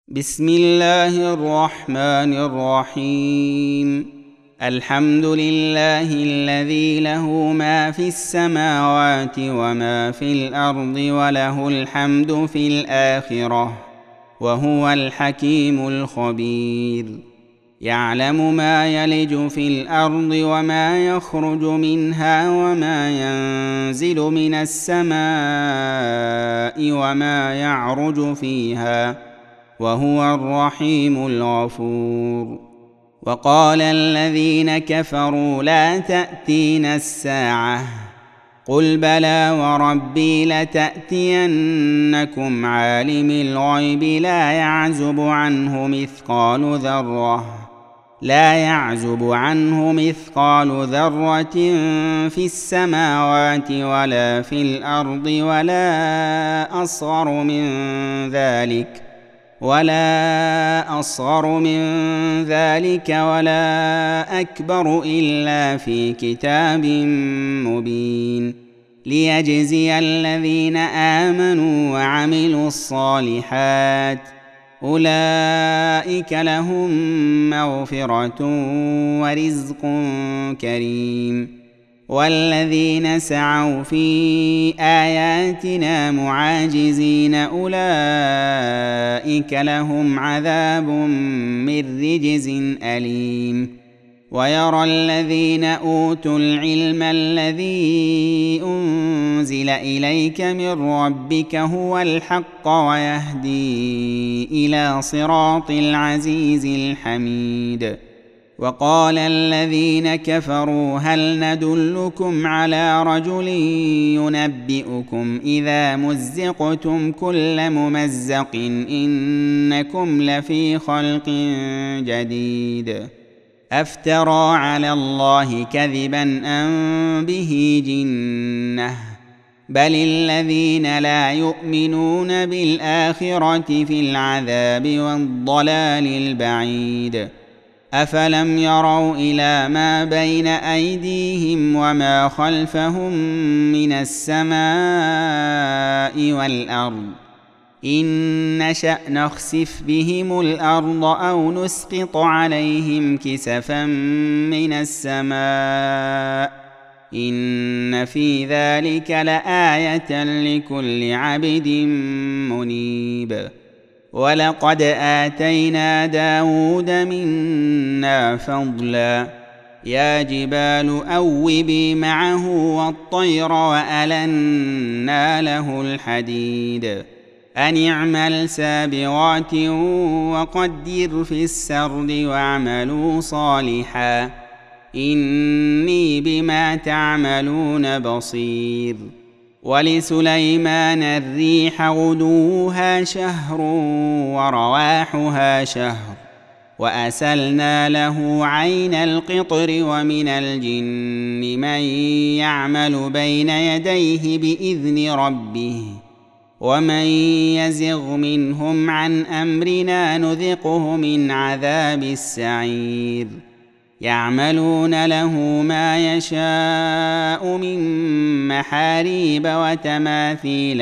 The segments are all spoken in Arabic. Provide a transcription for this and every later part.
بسم الله الرحمن الرحيم. الحمد لله الذي له ما في السماوات وما في الأرض وله الحمد في الآخرة وهو الحكيم الخبير. يعلم ما يلج في الأرض وما يخرج منها وما ينزل من السماء وما يعرج فيها وهو الرحيم الغفور. وقال الذين كفروا لا تأتينا الساعة قل بلى وربي لتأتينكم عالم الغيب لا يعزب عنه مثقال ذرة في السماوات ولا في الأرض ولا أصغر من ذلك ولا أكبر إلا في كتاب مبين ليجزي الذين آمنوا وعملوا الصالحات أولئك لهم مغفرة ورزق كريم. والذين سعوا في آياتنا معاجزين أولئك لهم عذاب من رجز أليم. ويرى الذين أوتوا العلم الذي أنزل إليك من ربك هو الحق ويهدي إلى صراط العزيز الحميد. وقال الذين كفروا هل ندلكم على رجل ينبئكم إذا مزقتم كل ممزق إنكم لفي خلق جديد أفترى على الله كذبا أم به جنة بل الذين لا يؤمنون بالآخرة في العذاب والضلال البعيد. أفلم يروا إلى ما بين أيديهم وما خلفهم من السماء والأرض إن نشأ نخسف بهم الأرض أو نسقط عليهم كسفا من السماء إن في ذلك لآية لكل عبد منيب. ولقد آتينا داود منا فضلا يا جبال أوبي معه والطير وألنا له الحديد أن اعمل سابغات وقدر في السرد واعملوا صالحا إني بما تعملون بصير. ولسليمان الريح غدوها شهر ورواحها شهر وأسلنا له عين القطر ومن الجن من يعمل بين يديه بإذن ربه ومن يزغ منهم عن أمرنا نذقه من عذاب السعير. يعملون له ما يشاء من محاريب وتماثيل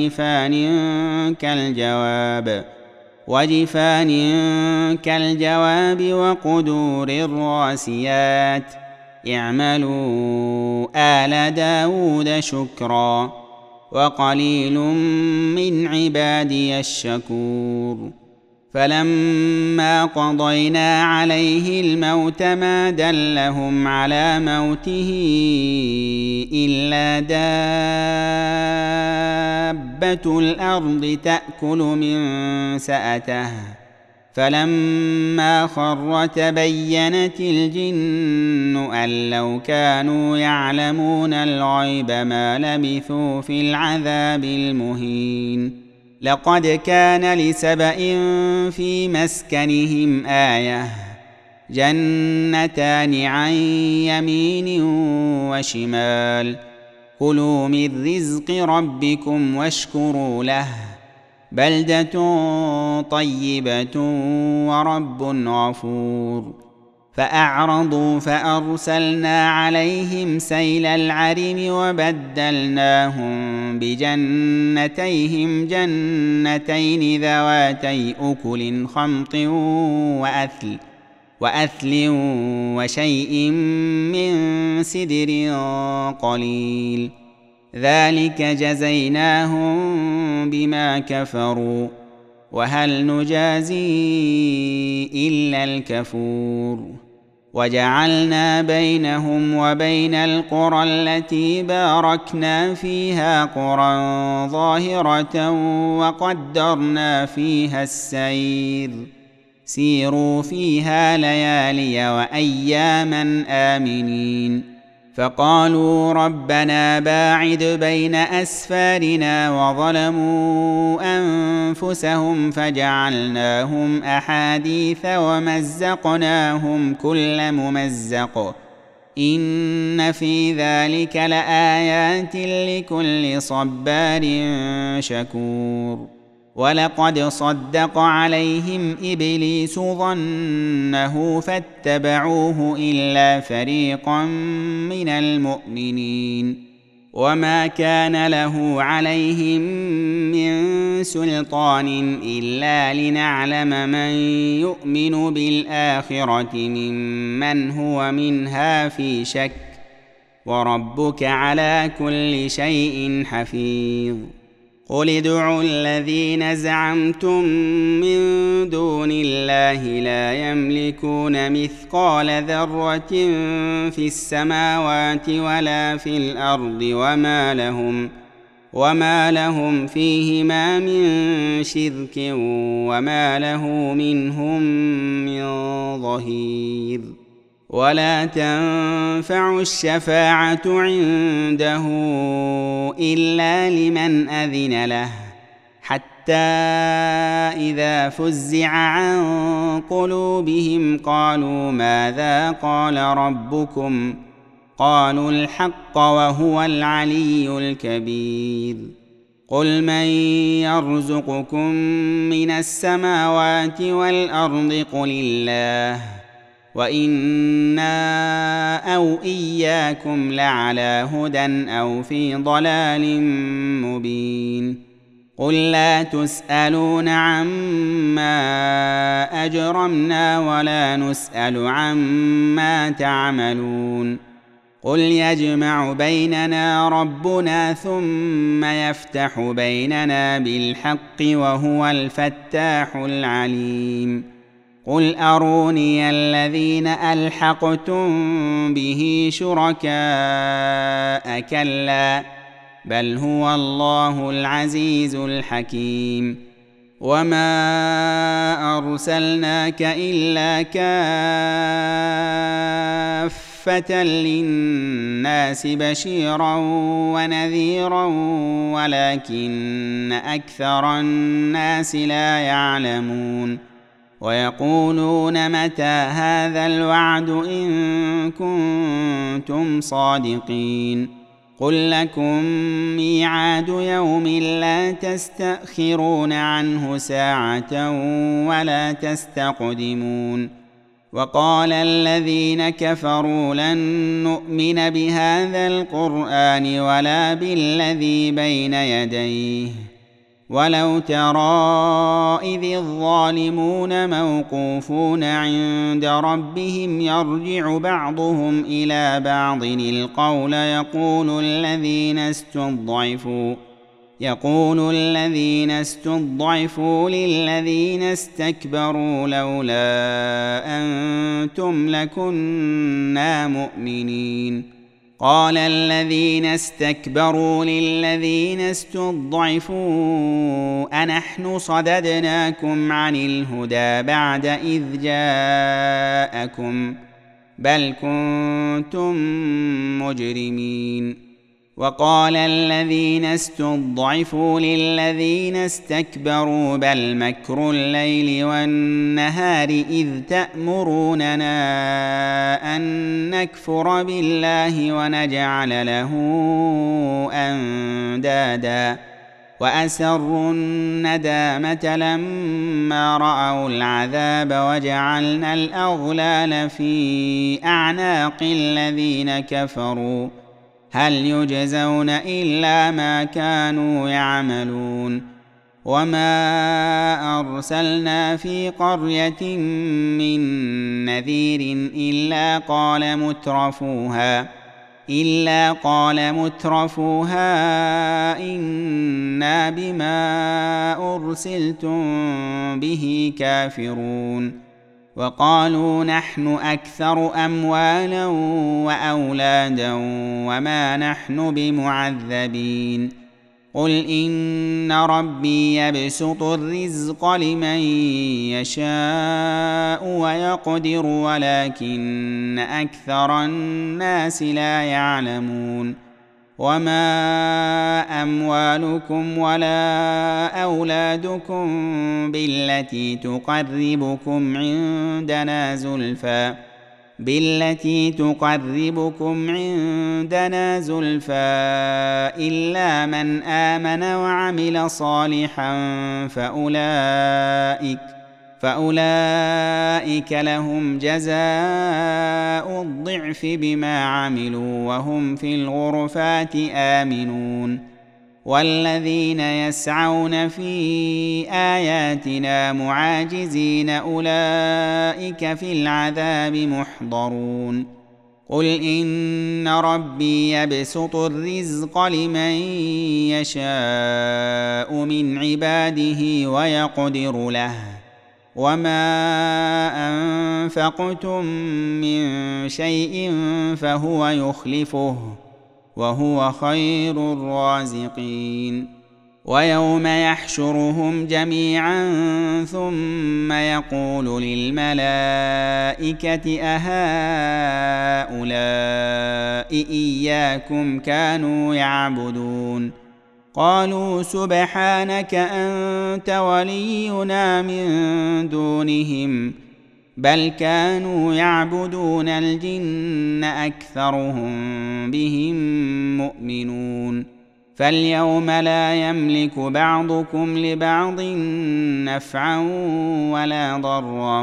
وجفان كالجواب وقدور الراسيات اعملوا آل داود شكرا وقليل من عبادي الشكور. فلما قضينا عليه الموت ما دلهم على موته إلا دابة الأرض تأكل من سأته فلما خر تبينت الجن أن لو كانوا يعلمون الغيب ما لبثوا في العذاب المهين. لقد كان لسبإ في مسكنهم آية جنتان عن يمين وشمال كلوا من رزق ربكم واشكروا له بلدة طيبة ورب غفور. فأعرضوا فأرسلنا عليهم سيل العرم وبدلناهم بجنتيهم جنتين ذواتي أكل خمط وأثل وشيء من سدر قليل ذلك جزيناهم بما كفروا وهل نجازي إلا الكفور وجعلنا بينهم وبين القرى التي باركنا فيها قرى ظاهرة وقدرنا فيها السير سيروا فيها ليالي وأياما آمنين فقالوا ربنا باعد بين أسفارنا وظلموا أنفسهم فجعلناهم أحاديث ومزقناهم كل ممزق إن في ذلك لآيات لكل صبار شكور ولقد صدق عليهم إبليس ظنه فاتبعوه إلا فريقا من المؤمنين وما كان له عليهم من سلطان إلا لنعلم من يؤمن بالآخرة ممن هو منها في شك وربك على كل شيء حفيظ قل ادعوا الذين زعمتم من دون الله لا يملكون مثقال ذرة في السماوات ولا في الأرض وما لهم فيهما من شرك وما له منهم من ظهير ولا تنفع الشفاعة عنده إلا لمن أذن له حتى إذا فزع عن قلوبهم قالوا ماذا قال ربكم قالوا الحق وهو العلي الكبير قل من يرزقكم من السماوات والأرض قل الله وإنا أو إياكم لعلى هدى أو في ضلال مبين قل لا تسألون عما أجرمنا ولا نسأل عما تعملون قل يجمع بيننا ربنا ثم يفتح بيننا بالحق وهو الفتاح العليم قل أروني الذين ألحقتم به شركاء كلا بل هو الله العزيز الحكيم وما أرسلناك إلا كافة للناس بشيرا ونذيرا ولكن أكثر الناس لا يعلمون ويقولون متى هذا الوعد إن كنتم صادقين قل لكم ميعاد يوم لا تستأخرون عنه ساعة ولا تستقدمون وقال الذين كفروا لن نؤمن بهذا القرآن ولا بالذي بين يديه ولو ترى إذ الظالمون موقوفون عند ربهم يرجع بعضهم إلى بعض القول يقول الذين استضعفوا للذين استكبروا لولا أنتم لكنا مؤمنين قال الذين استكبروا للذين استضعفوا أنحن صددناكم عن الهدى بعد إذ جاءكم بل كنتم مجرمين وقال الذين استضعفوا للذين استكبروا بل مكر الليل والنهار إذ تأمروننا أن نكفر بالله ونجعل له أندادا وأسروا الندامة لما رأوا العذاب وجعلنا الأغلال في أعناق الذين كفروا هل يجزون إلا ما كانوا يعملون وما أرسلنا في قرية من نذير إلا قال مترفوها إنا بما أرسلتم به كافرون وقالوا نحن أكثر أموالا وأولادا وما نحن بمعذبين قل إن ربي يبسط الرزق لمن يشاء ويقدر ولكن أكثر الناس لا يعلمون وما أموالكم ولا أولادكم بالتي تقربكم عندنا زلفى إلا من آمن وعمل صالحا فأولئك لهم جزاء الضعف بما عملوا وهم في الغرفات آمنون والذين يسعون في آياتنا معاجزين أولئك في العذاب محضرون قل إن ربي يبسط الرزق لمن يشاء من عباده ويقدر له وما أنفقتم من شيء فهو يخلفه وهو خير الرازقين ويوم يحشرهم جميعا ثم يقول للملائكة أهؤلاء إياكم كانوا يعبدون قالوا سبحانك أنت ولينا من دونهم بل كانوا يعبدون الجن أكثرهم بهم مؤمنون فاليوم لا يملك بعضكم لبعض نفعا ولا ضرا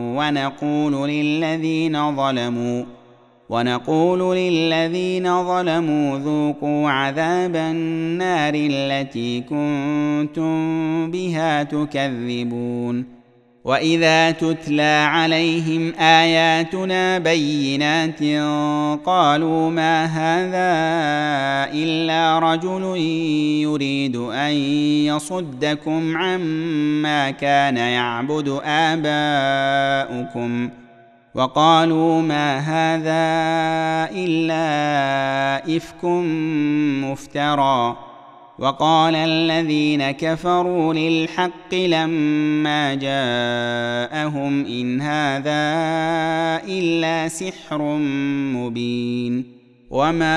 ونقول للذين ظلموا ذوقوا عذاب النار التي كنتم بها تكذبون وإذا تتلى عليهم آياتنا بينات قالوا ما هذا إلا رجل يريد أن يصدكم عما كان يعبد آباؤكم وقالوا ما هذا إلا إفك مفترى وقال الذين كفروا للحق لما جاءهم إن هذا إلا سحر مبين وما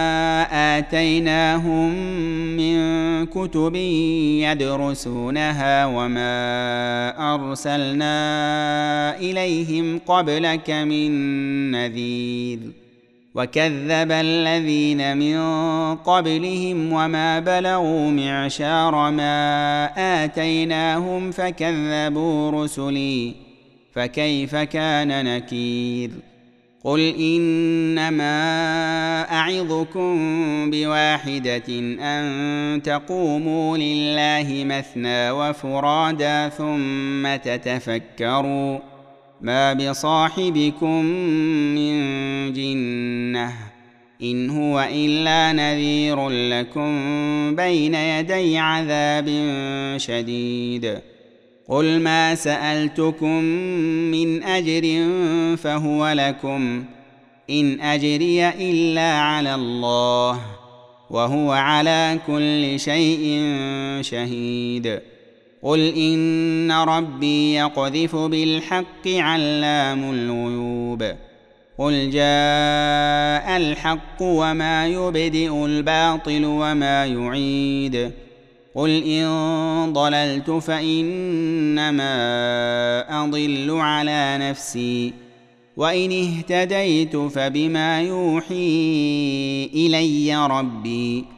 آتيناهم من كتب يدرسونها وما أرسلنا إليهم قبلك من نذير وكذب الذين من قبلهم وما بلغوا معشار ما آتيناهم فكذبوا رسلي فكيف كان نكير قل إنما أعظكم بواحدة أن تقوموا لله مثنى وفرادا ثم تتفكروا ما بصاحبكم من جنة إن هو إلا نذير لكم بين يدي عذاب شديد قل ما سألتكم من أجر فهو لكم إن أجري إلا على الله وهو على كل شيء شهيد قل إن ربي يقذف بالحق علام الغيوب قل جاء الحق وما يبدئ الباطل وما يعيد قل إن ضللت فإنما أضل على نفسي وإن اهتديت فبما يوحي إلي ربي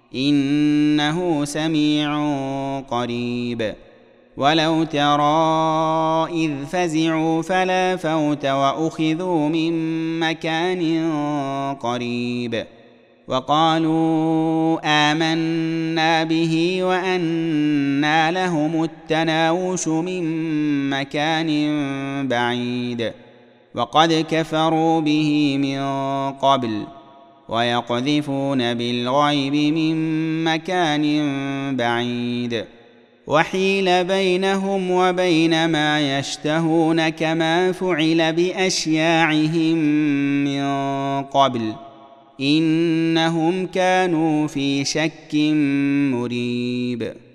إنه سميع قريب. ولو ترى إذ فزعوا فلا فوت وأخذوا من مكان قريب وقالوا آمنا به وأنى لهم التناوش من مكان بعيد وقد كفروا به من قبل ويقذفون بالغيب من مكان بعيد وحيل بينهم وبين ما يشتهون كما فعل بأشياعهم من قبل إنهم كانوا في شك مريب.